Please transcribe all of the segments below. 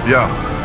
Я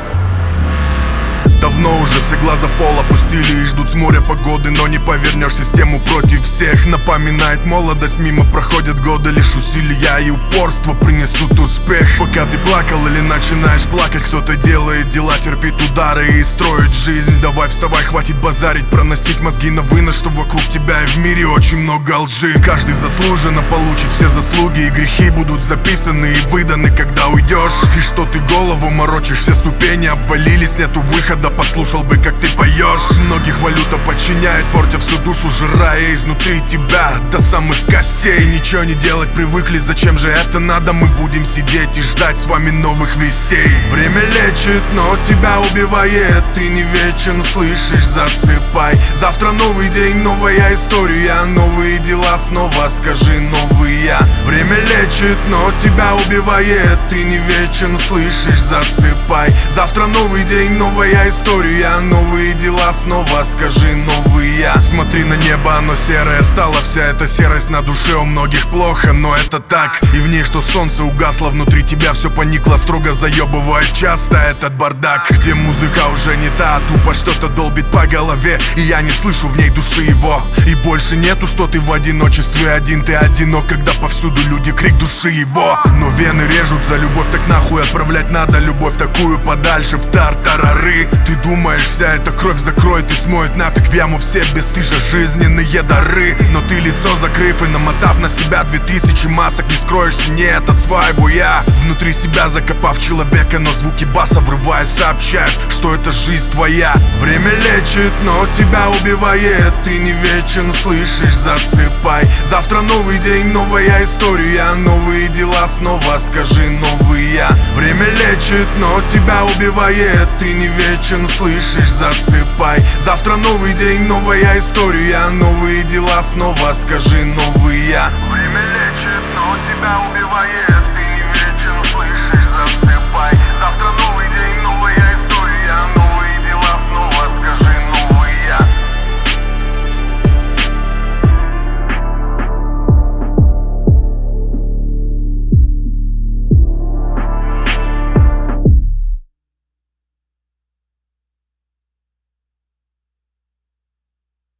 давно уже все глаза в пол опустили и ждут с моря погоды, но не повернешь систему против всех. Напоминает молодость, мимо проходят годы, лишь усилия и упорство принесут успех. Пока ты плакал или начинаешь плакать, кто-то делает дела, терпит удары и строит жизнь. Давай вставай, хватит базарить, проносить мозги на вынос, что вокруг тебя и в мире очень много лжи. Каждый заслуженно получит все заслуги, и грехи будут записаны и выданы, когда уйдешь. И что ты голову морочишь, все ступени обвалились, нету выхода, послушал бы, как ты поешь. Многих валюта подчиняет, портя всю душу, жирая изнутри тебя до самых костей. Ничего не делать привыкли, зачем же это надо? Мы будем сидеть и ждать с вами новых вестей. Время лечит, но тебя убивает. Ты не вечен, слышишь, засыпай. Завтра новый день, новая история, новые дела, снова скажи новые. Время лечит, но тебя убивает. Ты не вечен, слышишь, засыпай. Завтра новый день, новая история, новые дела, снова скажи новые. Смотри на небо, оно серое стало, вся эта серость на душе у многих плохо, но это так. И в ней что солнце угасло, внутри тебя все поникло, строго заебывает часто этот бардак. Где музыка уже не та, тупо что-то долбит по голове, и я не слышу в ней души его. И больше нету, что ты в одиночестве один, ты одинок, когда повсюду люди, крик души его. Но вены режут за любовь, так нахуй отправлять надо любовь такую подальше в тартарары. Ты думаешь, вся эта кровь закроет и смоет нафиг в яму все бесстыжие жизненные дары. Но ты лицо закрыв и намотав на себя 2000 масок, не скроешься, нет, от своего я. Внутри себя закопав человека, но звуки баса врываясь сообщают, что это жизнь твоя. Время лечит, но тебя убивает. Ты не вечен, слышишь, засыпай. Завтра новый день, новая история, новые дела, снова скажи новые. Время лечит, но тебя убивает. Ты не вечен, слышишь, засыпай. Завтра новый день, новая история, новые дела, снова скажи новые. Время лечит, но тебя убивает. Ты не вечен, слышишь.